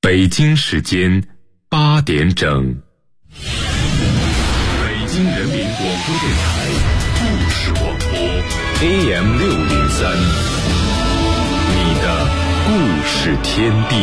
北京时间8点整，北京人民广播电台故事广播 AM603， 你的故事天地。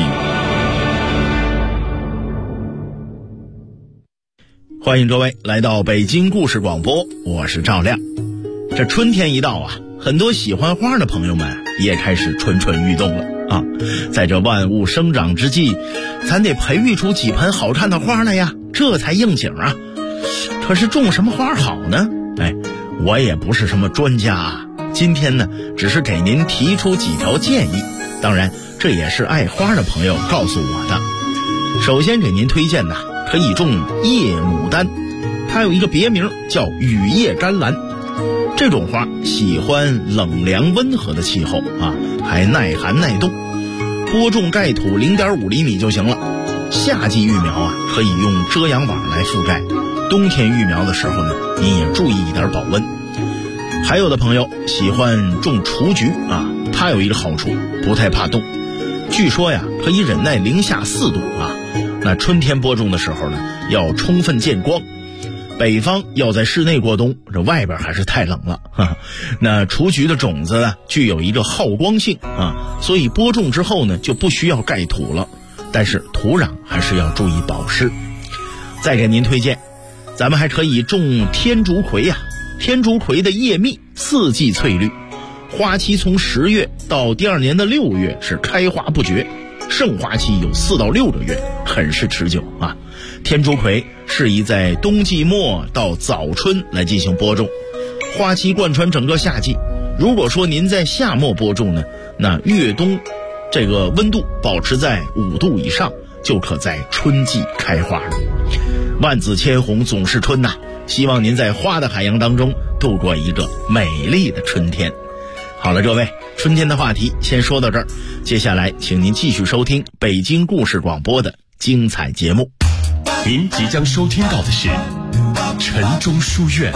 欢迎各位来到北京故事广播，我是赵亮。这春天一到啊，很多喜欢花的朋友们也开始蠢蠢欲动了啊！在这万物生长之际，咱得培育出几盆好看的花来呀，这才应景啊。可是种什么花好呢？我也不是什么专家啊，今天呢，只是给您提出几条建议。当然，这也是爱花的朋友告诉我的。首先给您推荐呢，可以种夜牡丹，它有一个别名叫雨夜甘蓝。这种花喜欢冷凉温和的气候啊，还耐寒耐冻，播种盖土0.5厘米就行了。夏季育苗啊，可以用遮阳网来覆盖，冬天育苗的时候呢，您也注意一点保温。还有的朋友喜欢种雏菊啊，它有一个好处，不太怕冻，据说呀可以忍耐零下4度啊。那春天播种的时候呢，要充分见光，北方要在室内过冬，这外边还是太冷了哈。那雏菊的种子呢，具有一个好光性啊，所以播种之后呢，就不需要盖土了，但是土壤还是要注意保湿。再给您推荐，咱们还可以种天竺葵呀。天竺葵的叶密4季翠绿，花期从10月到第2年的6月是开花不绝，盛花期有4到6个月，很是持久啊。天竺葵适宜在冬季末到早春来进行播种，花期贯穿整个夏季。如果说您在夏末播种呢，那越冬这个温度保持在5度以上，就可在春季开花了。万紫千红总是春呐，希望您在花的海洋当中度过一个美丽的春天。好了，各位，春天的话题先说到这儿，接下来请您继续收听北京故事广播的精彩节目。 您即将收听到的是晨钟书院。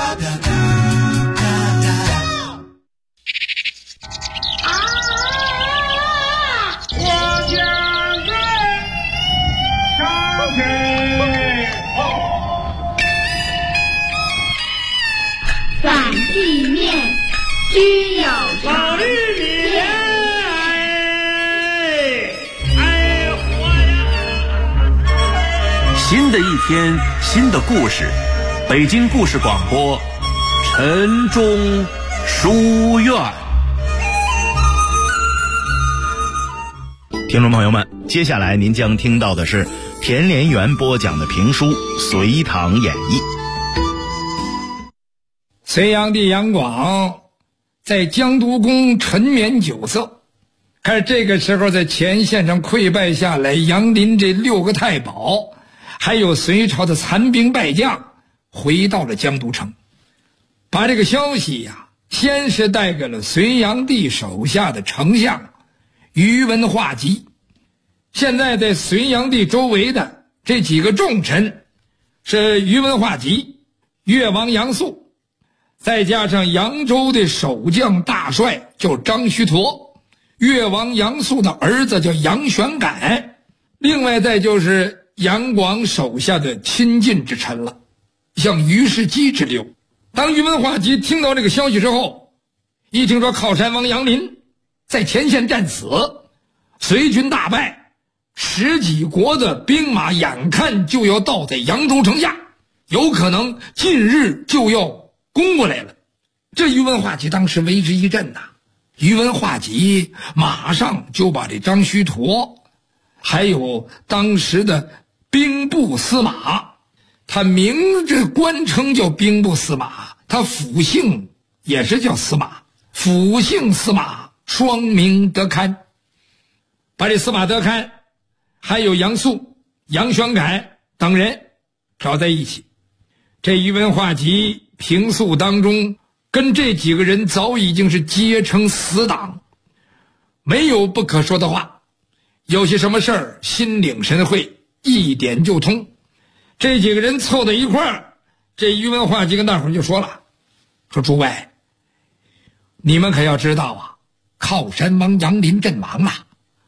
反地面需要老绿莲， 新的一天，新的故事，北京故事广播，晨钟书院。 听众朋友们，接下来您将听到的是田连元播讲的评书《隋唐演义》。 隋炀帝杨广在江都宫沉湎酒色，可是这个时候在前线上溃败下来，杨林这6个太保还有隋朝的残兵败将回到了江都城，把这个消息呀，先是带给了隋炀帝手下的丞相宇文化及。现在在隋炀帝周围的这几个重臣是宇文化及、越王杨素，再加上扬州的守将大帅叫张须陀，越王杨素的儿子叫杨玄感，另外再就是杨广手下的亲近之臣了，像于世基之流。当宇文化及听到这个消息之后，一听说靠山王杨林在前线战死，隋军大败，10几国的兵马眼看就要到在扬州城下，有可能近日就要攻过来了。这宇文化及当时为之一振呐，宇文化及马上就把这张须陀还有当时的兵部司马，他名这官称叫兵部司马，他府姓也是叫司马，府姓司马，双名德堪，把这司马德堪还有杨素、杨玄感等人找在一起。这宇文化及平素当中跟这几个人早已经是结成死党，没有不可说的话，有些什么事儿心领神会，一点就通。这几个人凑在一块儿，这宇文化及跟大伙儿就说了，说诸位，你们可要知道啊，靠山王杨林阵亡了，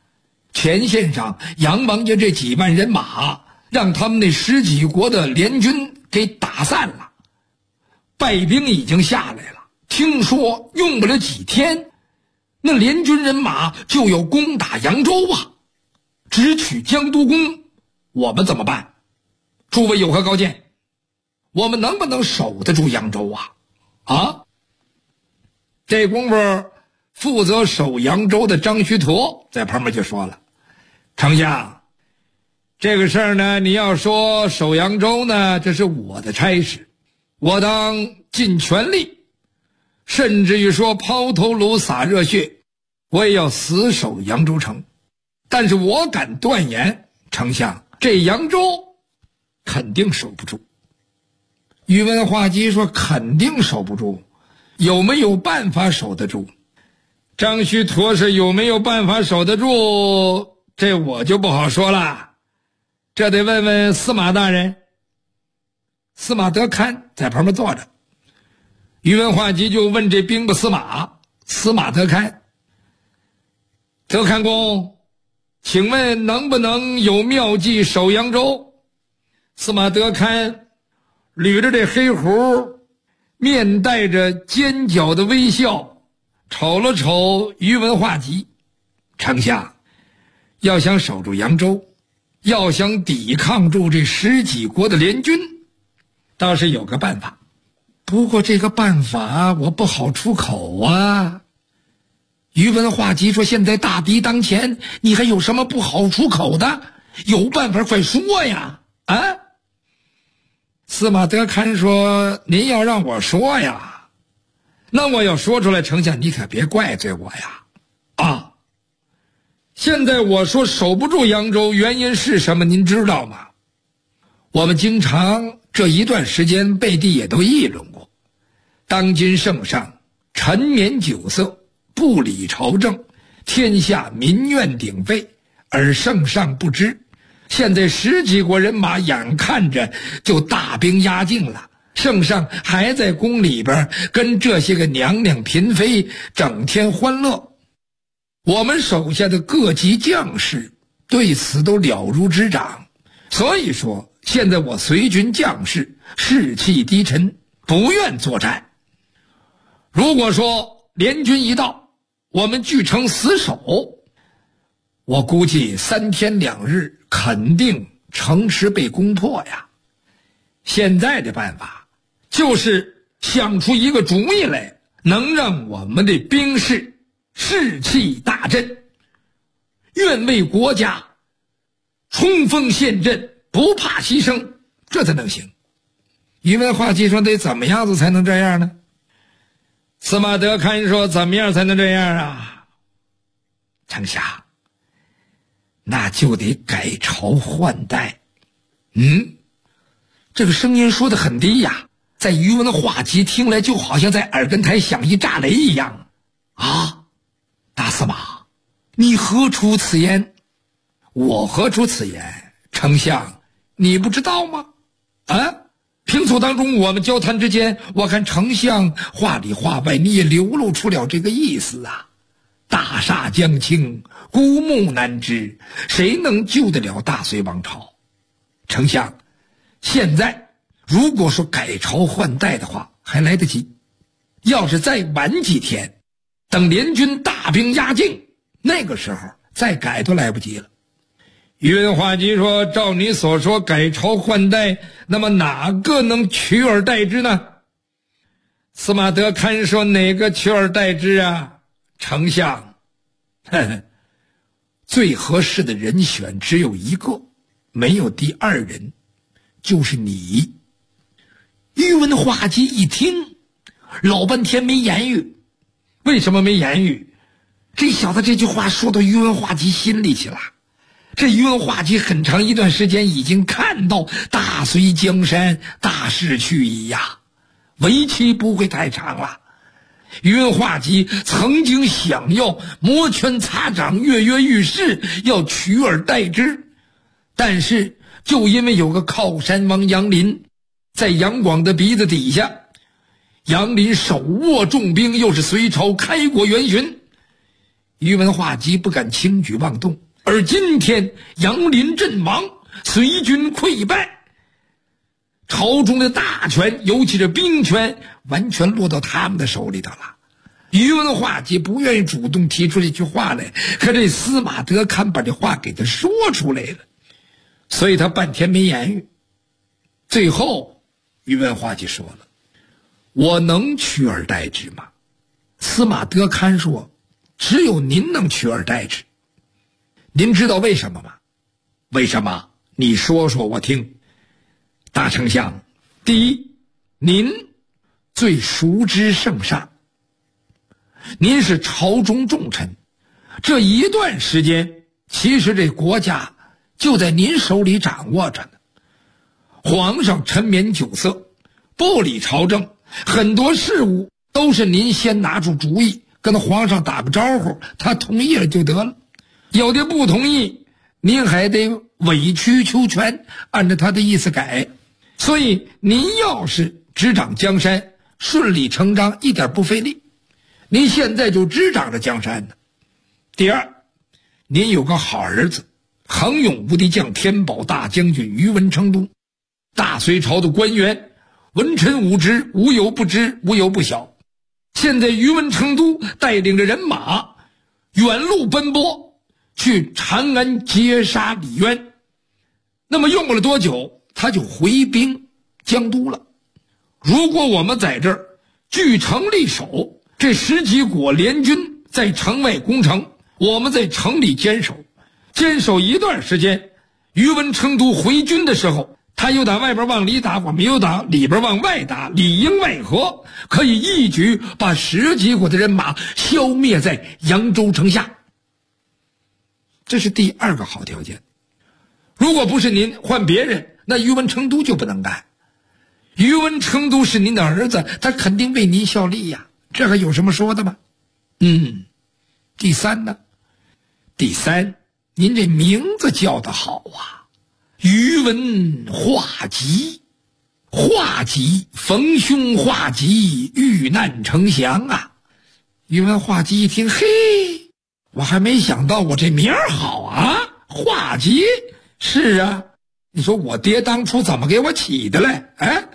前线上杨王爷这几万人马让他们那十几国的联军给打散了，败兵已经下来了，听说用不了几天，那联军人马就要攻打扬州啊，直取江都宫，我们怎么办？诸位有何高见？我们能不能守得住扬州啊？这功夫负责守扬州的张须陀在旁边就说了，丞相，这个事儿呢，你要说守扬州呢，这是我的差事，我当尽全力，甚至于说抛头颅洒热血，我也要死守扬州城。但是我敢断言，丞相，这扬州肯定守不住。宇文化及说肯定守不住，有没有办法守得住？张须陀是有没有办法守得住，这我就不好说了，这得问问司马大人。司马德堪在旁边坐着，宇文化及就问这兵部司马德堪，德堪公，请问能不能有妙计守扬州？司马德堪捋着这黑胡，面带着尖角的微笑，瞅了瞅宇文化及，丞相，要想守住扬州，要想抵抗住这十几国的联军，倒是有个办法，不过这个办法我不好出口啊。宇文化及说，现在大敌当前，你还有什么不好出口的？有办法快说呀！啊！司马德堪说，您要让我说呀，那我要说出来，丞相你可别怪罪我呀。现在我说守不住扬州，原因是什么您知道吗？我们经常这一段时间背地也都议论过，当今圣上沉湎酒色，不理朝政，天下民怨鼎沸，而圣上不知。现在十几国人马眼看着就大兵压境了，圣上还在宫里边跟这些个娘娘嫔妃整天欢乐。我们手下的各级将士对此都了如指掌，所以说现在我随军将士士气低沉，不愿作战。如果说联军一到，我们据城死守，我估计3天2日肯定城池被攻破呀。现在的办法就是想出一个主意来，能让我们的兵士士气大振，愿为国家冲锋陷阵，不怕牺牲，这才能行。宇文化及说，得怎么样子才能这样呢？司马德堪说，怎么样才能这样啊？丞相，那就得改朝换代。这个声音说得很低呀，在宇文化及听来就好像在耳根台响一炸雷一样。大司马，你何出此言？我何出此言？丞相，你不知道吗？平素当中我们交谈之间，我看丞相话里话外你也流露出了这个意思啊。大厦将倾，孤木难支，谁能救得了大隋王朝？丞相，现在如果说改朝换代的话还来得及，要是再晚几天，等联军大兵压境，那个时候再改都来不及了。宇文化及说，照你所说改朝换代，那么哪个能取而代之呢？司马德堪说，哪个取而代之啊？丞相，最合适的人选只有一个，没有第二人，就是你。宇文化及一听，老半天没言语。为什么没言语？这小子这句话说到宇文化及心里去了。这宇文化及很长一段时间已经看到大隋江山大势去矣呀，为期不会太长了。宇文化及曾经想要摩拳擦掌，跃跃欲试，要取而代之，但是就因为有个靠山王杨林在杨广的鼻子底下，杨林手握重兵，又是隋朝开国元勋，宇文化及不敢轻举妄动， 而今天杨林阵亡，隋军溃败，朝中的大权，尤其是兵权，完全落到他们的手里头了。宇文化及不愿意主动提出这句话来，可这司马德堪把这话给他说出来了，所以他半天没言语。最后宇文化及说了：“我能取而代之吗？”司马德堪说：“只有您能取而代之。您知道为什么吗？”“为什么？你说说我听。”“大丞相，第一，您最熟知圣上，您是朝中重臣，这一段时间其实这国家就在您手里掌握着呢。皇上沉湎酒色，不理朝政，很多事务都是您先拿出主意，跟皇上打个招呼，他同意了就得了。有的不同意，您还得委曲求全，按照他的意思改。所以您要是执掌江山，顺理成章，一点不费力。您现在就执掌着江山呢。第二，您有个好儿子，恒勇无敌将天宝大将军于文成都，大隋朝的官员，文臣武职，无有不知，无有不晓。现在于文成都带领着人马远路奔波，去长安截杀李渊。那么用不了多久，他就回兵江都了。如果我们在这儿据城立守，这10几国联军在城外攻城，我们在城里坚守一段时间，于文成都回军的时候，他又打外边往里打，我们又打里边往外打，里应外合，可以一举把10几国的人马消灭在扬州城下。这是第二个好条件。如果不是您，换别人，那于文成都就不能干。于文成都是您的儿子，他肯定为您效力呀，这还有什么说的吗？第三呢？第三，您这名字叫得好啊，于文化及。化及，逢凶化吉，遇难成祥啊。于文化及一听，嘿，我还没想到我这名儿好啊，化及。是啊，你说我爹当初怎么给我起的嘞？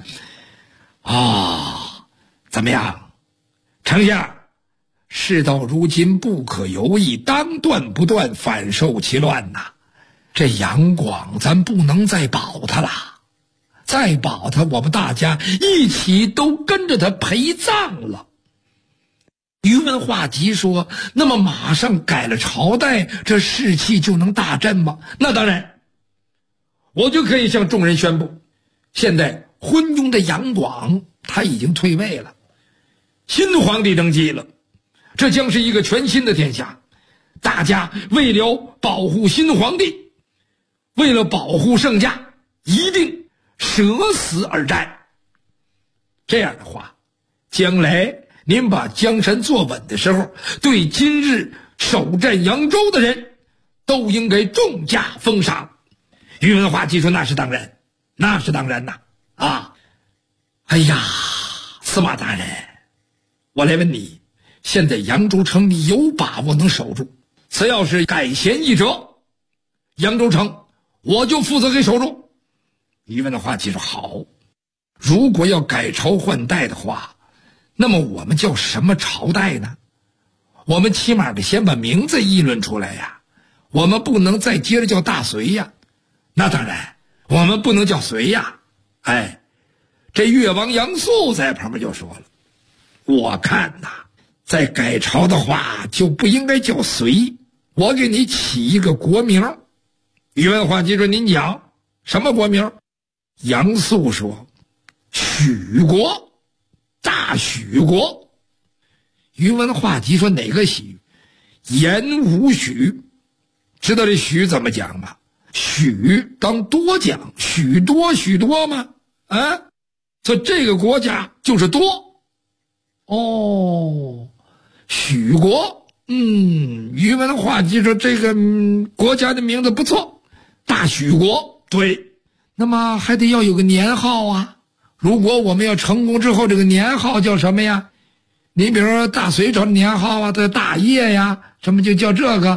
怎么样，丞相？事到如今不可犹豫，当断不断，反受其乱呐。这杨广咱不能再保他了，再保他，我们大家一起都跟着他陪葬了。于文化及说：“那么马上改了朝代，这士气就能大振吗？”那当然，我就可以向众人宣布，现在昏庸的杨广他已经退位了，新皇帝登基了，这将是一个全新的天下。大家为了保护新皇帝，为了保护圣驾，一定舍死而战。这样的话，将来您把江山坐稳的时候，对今日守战扬州的人都应该重加封赏。于文化及说：“那是当然，那是当然呐！哎呀，司马大人，我来问你，现在扬州城你有把握能守住？此要是改弦易辙，扬州城我就负责给守住。”于文化及说：“好，如果要改朝换代的话，那么我们叫什么朝代呢？我们起码得先把名字议论出来呀，我们不能再接着叫大隋呀。那当然，我们不能叫隋呀。这越王杨素在旁边就说了：“我看呐，再改朝的话就不应该叫隋，我给你起一个国名。”于文化及说：“您讲什么国名？”杨素说：“许国，大许国。”于文化及说：“哪个许？言无许。”知道这许怎么讲吗？许当多讲，许多许多吗？所以这个国家就是多。许国，于文化及说这个国家的名字不错，大许国。对，那么还得要有个年号啊。如果我们要成功之后，这个年号叫什么呀？你比如说大隋朝的年号啊，这大业呀，什么就叫这个。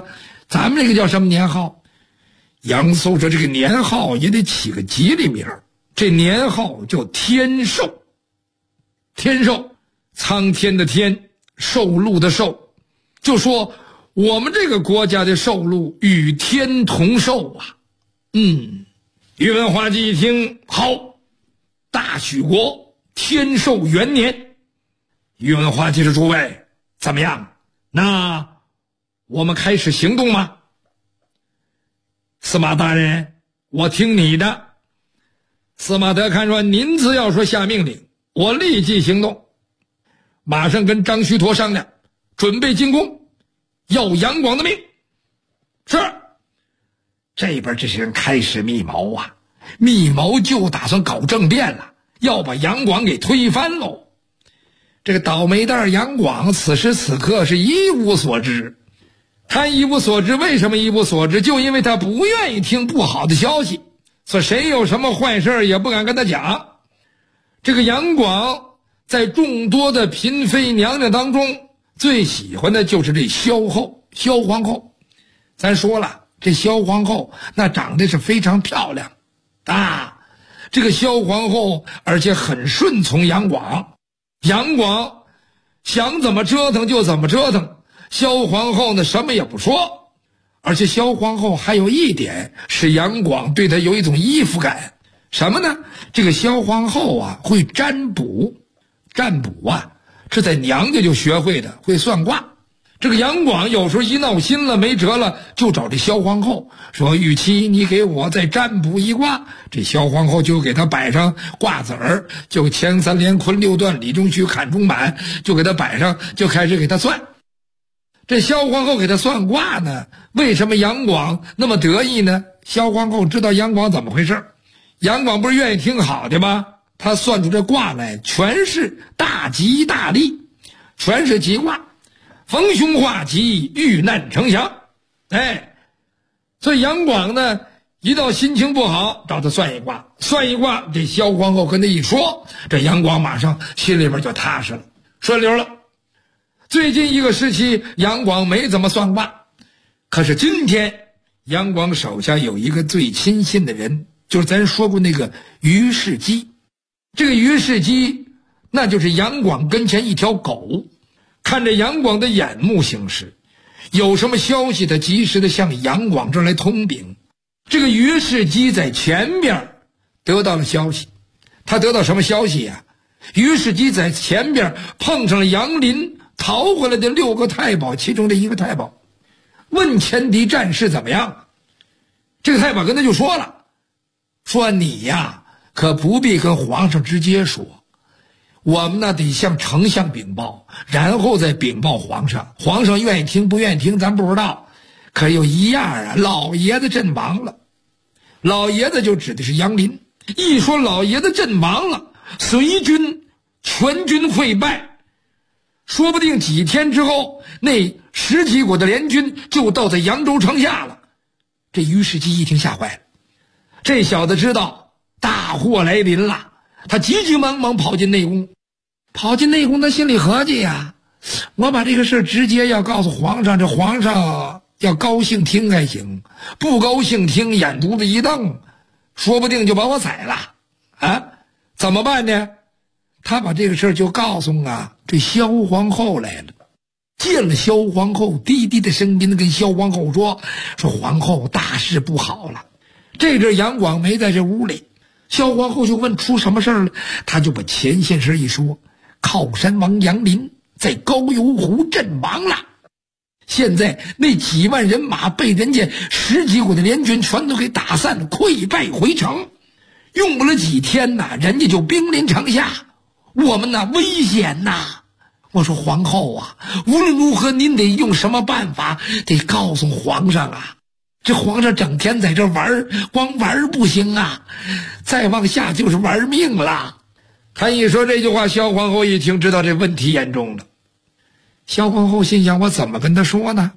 咱们这个叫什么年号？杨素说这个年号也得起个吉利名，这年号叫天寿。天寿，苍天的天，寿禄的寿，就说我们这个国家的寿禄与天同寿啊。宇文化及一听，好，大许国天寿元年。宇文化及说，诸位怎么样？那我们开始行动吗？司马大人，我听你的。司马德看说，您只要说下命令，我立即行动，马上跟张须陀商量，准备进攻，要杨广的命。是。这边这些人开始密谋啊，密谋就打算搞政变了，要把杨广给推翻喽。这个倒霉蛋杨广此时此刻是一无所知。他一无所知，为什么一无所知？就因为他不愿意听不好的消息，所以谁有什么坏事也不敢跟他讲。这个杨广在众多的嫔妃娘娘当中，最喜欢的就是这萧后，萧皇后。咱说了，这萧皇后那长得是非常漂亮啊，这个萧皇后而且很顺从杨广，杨广想怎么折腾就怎么折腾，萧皇后呢什么也不说。而且萧皇后还有一点使杨广对她有一种依附感，什么呢？这个萧皇后啊会占卜，占卜啊是在娘家就学会的，会算卦。这个杨广有时候一闹心了没辙了，就找这萧皇后说，与其你给我再占卜一卦。这萧皇后就给他摆上卦子儿，就乾三连坤六断理中虚坎中满，就给他摆上，就开始给他算。这萧皇后给他算卦呢，为什么杨广那么得意呢？萧皇后知道杨广怎么回事，杨广不是愿意听好的吗？他算出这卦来全是大吉大利，全是吉卦，逢凶化吉，遇难成祥。所以杨广呢一到心情不好找他算一卦，算一卦，这萧皇后跟他一说，这杨广马上心里边就踏实了，顺溜了。最近一个时期杨广没怎么算卦，可是今天杨广手下有一个最亲信的人，就是咱说过那个于世基。这个于世基那就是杨广跟前一条狗，看着杨广的眼目行事，有什么消息他及时的向杨广这儿来通禀。这个于世基在前面得到了消息，他得到什么消息啊？于世基在前边碰上了杨林逃回来的6个太保其中的一个太保，问前敌战事怎么样。这个太保跟他就说了，说你呀可不必跟皇上直接说，我们那得向丞相禀报，然后再禀报皇上，皇上愿意听不愿意听咱不知道。可有一样啊，老爷子阵亡了。老爷子就指的是杨林，一说老爷子阵亡了，随军全军溃败，说不定几天之后那10几国的联军就到在扬州城下了。这于世基一听吓坏了，这小子知道大祸来临了，他急急忙忙跑进内宫。他心里合计呀，我把这个事直接要告诉皇上，这皇上要高兴听还行，不高兴听眼珠子一瞪，说不定就把我宰了啊！怎么办呢？他把这个事就告诉这萧皇后来了。见了萧皇后，低低的声音跟萧皇后说皇后大事不好了。这阵杨广没在这屋里，萧皇后就问出什么事了，他就把前线事一说，靠山王杨林在高邮湖阵亡了。现在那几万人马被人家10几国的联军全都给打散了，溃败回城，用不了几天人家就兵临城下，我们危险我说皇后啊，无论如何您得用什么办法得告诉皇上啊，这皇上整天在这玩，光玩不行再往下就是玩命了。他一说这句话，萧皇后一听知道这问题严重了。萧皇后心想，我怎么跟他说呢？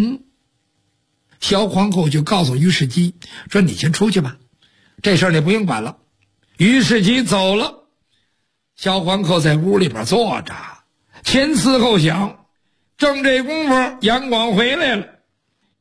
萧皇后就告诉于世基说，你先出去吧，这事儿你不用管了。于世基走了，萧皇后在屋里边坐着，前思后想，正这功夫杨广回来了。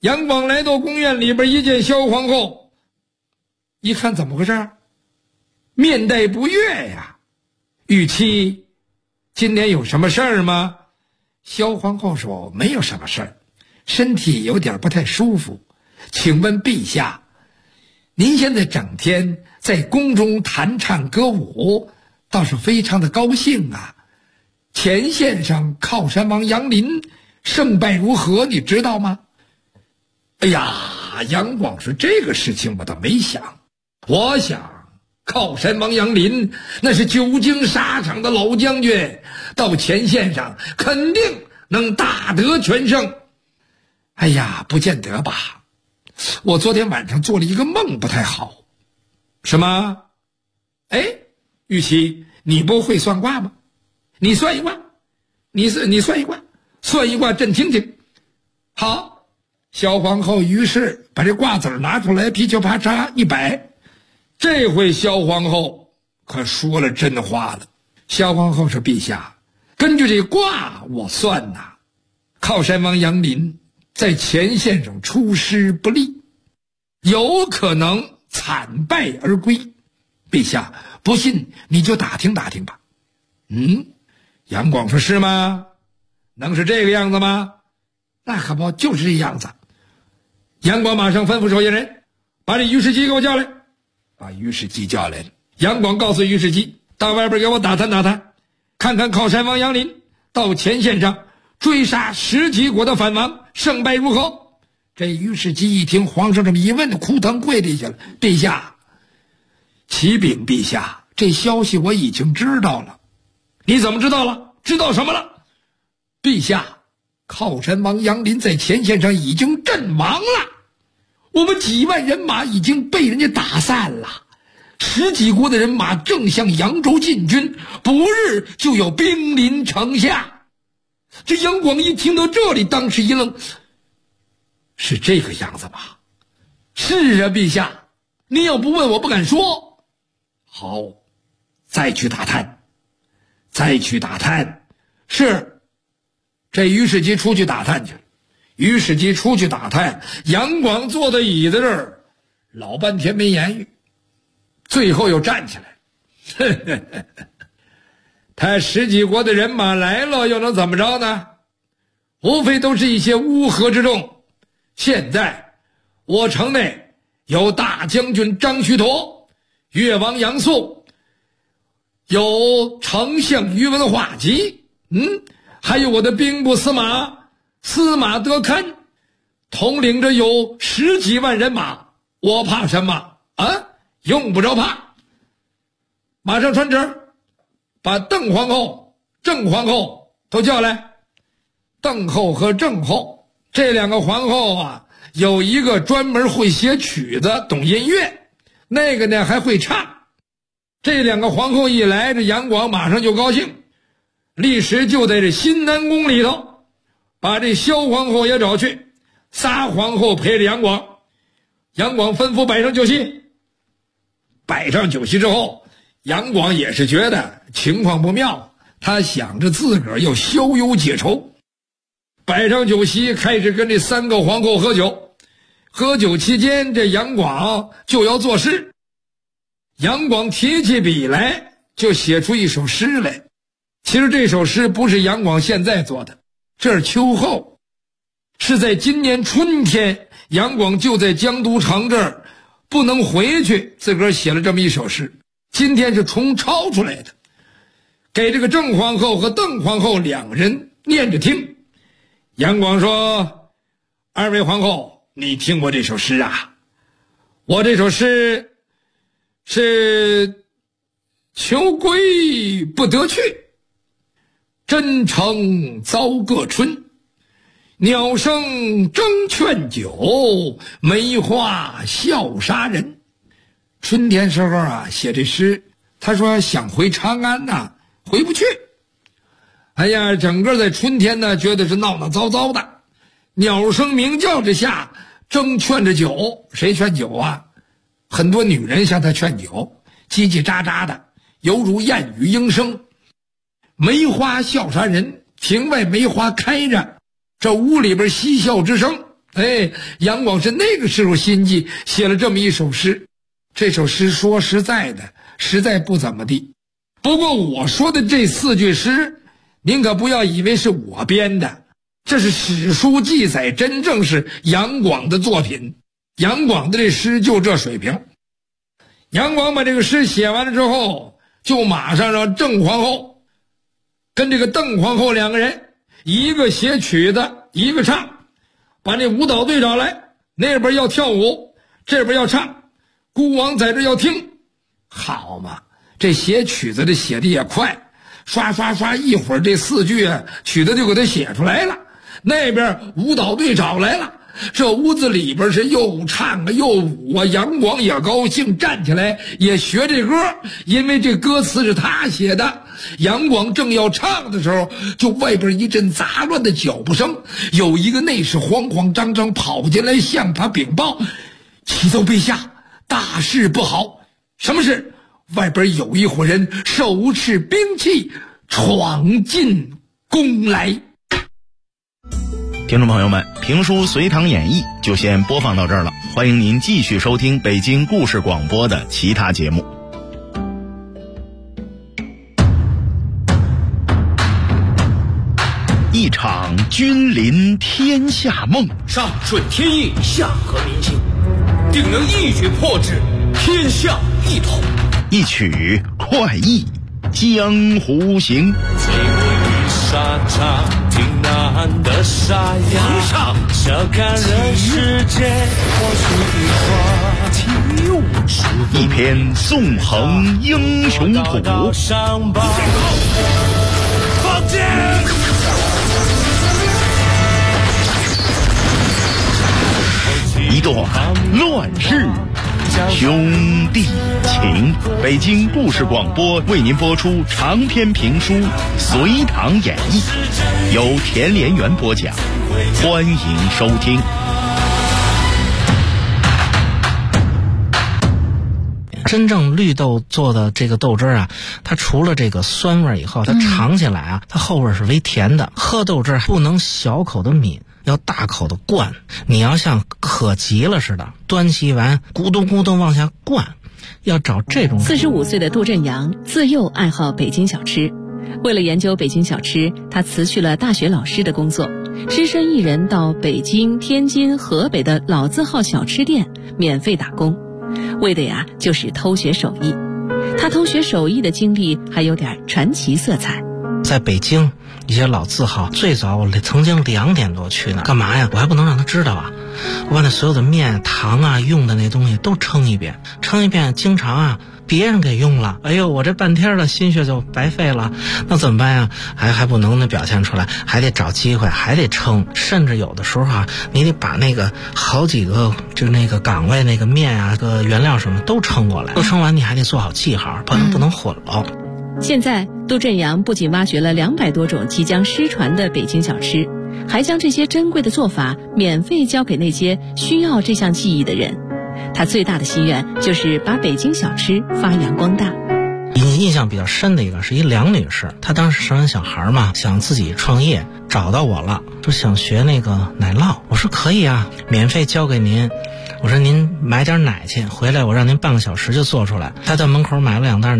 杨广来到宫院里边，一见萧皇后，一看怎么回事，面带不悦呀。玉妻，今天有什么事儿吗？萧皇后说没有什么事儿，身体有点不太舒服。请问陛下，您现在整天在宫中弹唱歌舞，倒是非常的高兴啊。前线上靠山王杨林胜败如何，你知道吗？哎呀，杨广说这个事情我倒没想。我想靠山王杨林那是久经沙场的老将军，到前线上肯定能大得全胜。哎呀，不见得吧，我昨天晚上做了一个梦，不太好。什么？哎，玉琪，你不会算卦吗？你算一卦，你算一卦，算一卦朕听听。好，萧皇后于是把这卦子拿出来，噼里啪嚓一摆。这回萧皇后可说了真话了。萧皇后说：“陛下，根据这卦我算呐，靠山王杨林在前线上出师不利，有可能惨败而归。陛下不信你就打听打听吧。”杨广说：“是吗？能是这个样子吗？”那可不就是这样子。杨广马上吩咐手下人把这于世基给我叫来。把于世基叫来了。杨广告诉于世基，到外边给我打探打探，看看靠山王杨林到前线上追杀10几国的反王，胜败如何。这于世基一听皇上这么一问，哭腾跪地下了。陛下，启禀陛下，这消息我已经知道了。你怎么知道了？知道什么了？陛下，靠山王杨林在前线上已经阵亡了，我们几万人马已经被人家打散了，10几国的人马正向扬州进军，不日就要兵临城下。这杨广一听到这里，当时一愣，是这个样子吗？是啊，陛下，您要不问我不敢说。好，再去打探。是，这于世基出去打探去了。于世基出去打探，杨广坐在椅子这儿，老半天没言语，最后又站起来。他10几国的人马来了，又能怎么着呢？无非都是一些乌合之众。现在我城内有大将军张须陀、越王杨素，有丞相于文化及，还有我的兵部司马德堪，统领着有10几万人马，我怕什么啊？用不着怕。马上传旨，把邓皇后、郑皇后都叫来。邓后和郑后这2个皇后啊，有一个专门会写曲子，懂音乐，那个呢还会唱。这2个皇后一来，这杨广马上就高兴，立时就在这新南宫里头把这萧皇后也找去，3皇后陪着杨广。杨广吩咐摆上酒席。摆上酒席之后，杨广也是觉得情况不妙，他想着自个儿要消忧解愁。摆上酒席，开始跟这3个皇后喝酒。喝酒期间，这杨广就要作诗。杨广提起笔来，就写出一首诗来。其实这首诗不是杨广现在做的，这是秋后，是在今年春天，杨广就在江都城这儿不能回去，自个儿写了这么一首诗。今天是重抄出来的，给这个郑皇后和邓皇后2人念着听。杨广说：“2位皇后，你听过这首诗啊？我这首诗是求归不得去，真诚遭个春，鸟声争劝酒，梅花笑杀人。”春天时候啊，写这诗，他说想回长安呐，回不去。哎呀，整个在春天呢，觉得是闹闹糟糟的，鸟声鸣叫之下，争劝着酒。谁劝酒啊？很多女人向他劝酒，叽叽喳喳的，犹如燕语莺声。梅花笑杀人，庭外梅花开着，这屋里边嬉笑之声杨广是那个时候心计写了这么一首诗。这首诗说实在的，实在不怎么地。不过我说的这4句诗，您可不要以为是我编的，这是史书记载，真正是杨广的作品。杨广的这诗就这水平。杨广把这个诗写完了之后，就马上让郑皇后跟这个邓皇后2个人，一个写曲子，一个唱，把那舞蹈队找来，那边要跳舞，这边要唱，孤王在这要听。好嘛，这写曲子的写的也快，刷刷刷，一会儿这4句曲子就给他写出来了。那边舞蹈队找来了，这屋子里边是又唱啊又舞啊。杨广也高兴，站起来也学这歌，因为这歌词是他写的。杨广正要唱的时候，就外边一阵杂乱的脚步声，有一个内侍慌慌张张跑进来向他禀报：启奏陛下，大事不好。什么事？外边有一伙人手持兵器闯进宫来。 听众朋友们，评书《隋唐演义》就先播放到这儿了，欢迎您继续收听北京故事广播的其他节目。一场君临天下梦， 上顺天意，下合民心，定能一举破之，天下一统。 一曲快意江湖行。 沙场挺难的沙哑，小看人世间一篇纵横英雄谱， 放箭！ 一段乱世兄弟情。北京故事广播为您播出长篇评书《隋唐演义》，由田连元播讲，欢迎收听。 真正绿豆做的这个豆汁啊，它除了这个酸味以后，它尝起来啊，它后味是微甜的。喝豆汁不能小口的抿，要大口的灌。你要像渴急了似的，端起一碗咕咚咕咚往下灌，要找这种。 45岁的杜振阳自幼爱好北京小吃，为了研究北京小吃，他辞去了大学老师的工作，只身一人到北京、天津、河北的老字号小吃店免费打工，为的呀就是偷学手艺。他偷学手艺的经历还有点传奇色彩。 在北京一些老字号，最早我曾经2点多去呢，干嘛呀？我还不能让他知道啊！我把那所有的面、糖啊、用的那东西都称一遍，经常啊别人给用了，哎呦，我这半天的心血就白费了，那怎么办呀？还不能表现出来，还得找机会，还得称，甚至有的时候啊，你得把那个好几个就那个岗位那个面啊、个原料什么都称过来，都称完你还得做好记号，不能混了。 现在杜振阳不仅挖掘了200多种即将失传的北京小吃，还将这些珍贵的做法免费交给那些需要这项技艺的人。他最大的心愿就是把北京小吃发扬光大。 印象比较深的一个是一梁女士，她当时生完小孩嘛，想自己创业，找到我了，说想学那个奶酪。我说可以啊，免费教给您。我说您买点奶去，回来我让您半个小时就做出来。她在门口买了2袋